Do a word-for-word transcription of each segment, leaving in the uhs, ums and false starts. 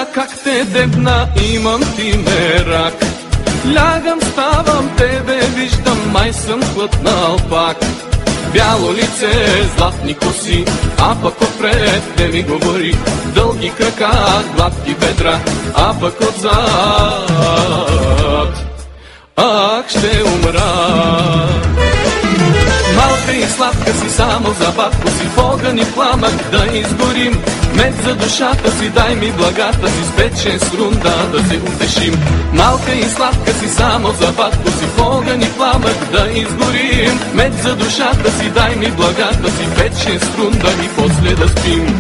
гледа как те дебна, имам ти мерак. Лягам, ставам, тебе виждам, май съм хлътнал пак. Бяло лице, златни коси, а пък отпред те ми говори. Дълги крака, гладки бедра, а пък отзад ах, ще умра. Малка и сладка си, само за батко си, в огън и пламък да изгорим. Мед за душата си, дай ми благата си, с печен струнда да се утешим. Малка и сладка си, само за батко си, в огън и пламък да изгорим. Мед за душата си, дай ми благата си, печен струнда и после да спим.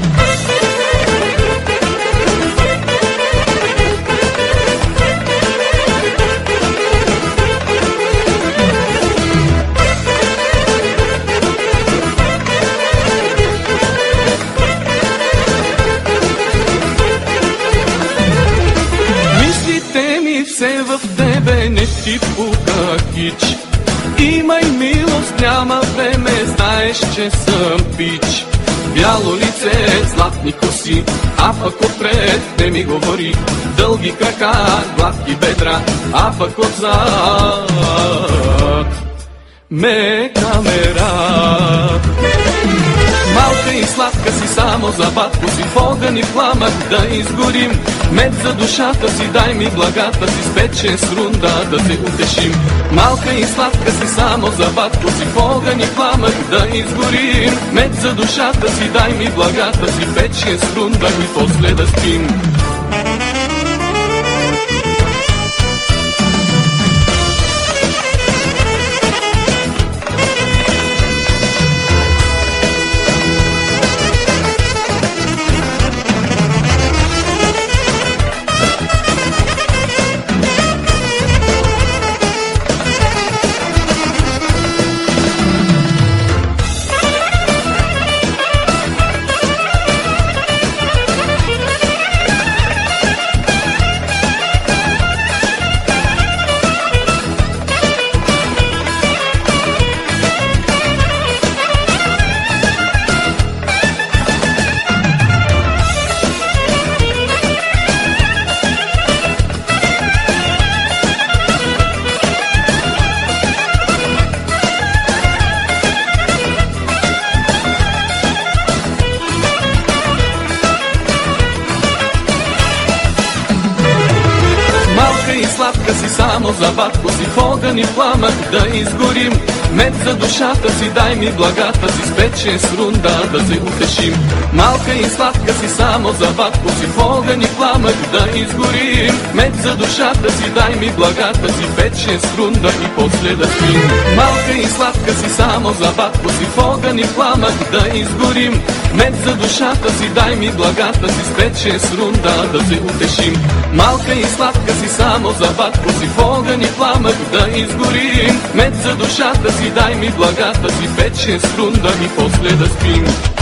Все в тебе, не ти пука кич. Имай милост, няма време, знаеш, че съм пич. Бяло лице, златни коси, а пък отпред не ми говори. Дълги крака, гладки бедра, а пък отзад ме камера. Малка и сладка си, само за батко си, в огън и пламък да изгорим. Мед за душата си, дай ми благата си, с печен струнда да се утешим. Малка и сладка си, само за батко си, в огън и пламък да изгорим. Мед за душата си, дай ми благата си, печен струнда и после да спим. Сладка си, само за батко си, в огън и пламък да изгорим. Мед за душата си, дай ми благата си, с печен струнда да се утешим. Малка и сладка си, само за батко си, в огън и пламък да изгорим. Мед за душата си, дай ми благата си, печен струнда и после да спим. Малка и сладка си, само за батко си, в огън и пламък да изгорим. Мед за душата си, дай ми благата си, с печен струнда да се утешим. Малка и сладка си, само за батко си, в огън и пламък да изгорим. Мед за душата си, дай ми благата си, печен струнда и после да спим.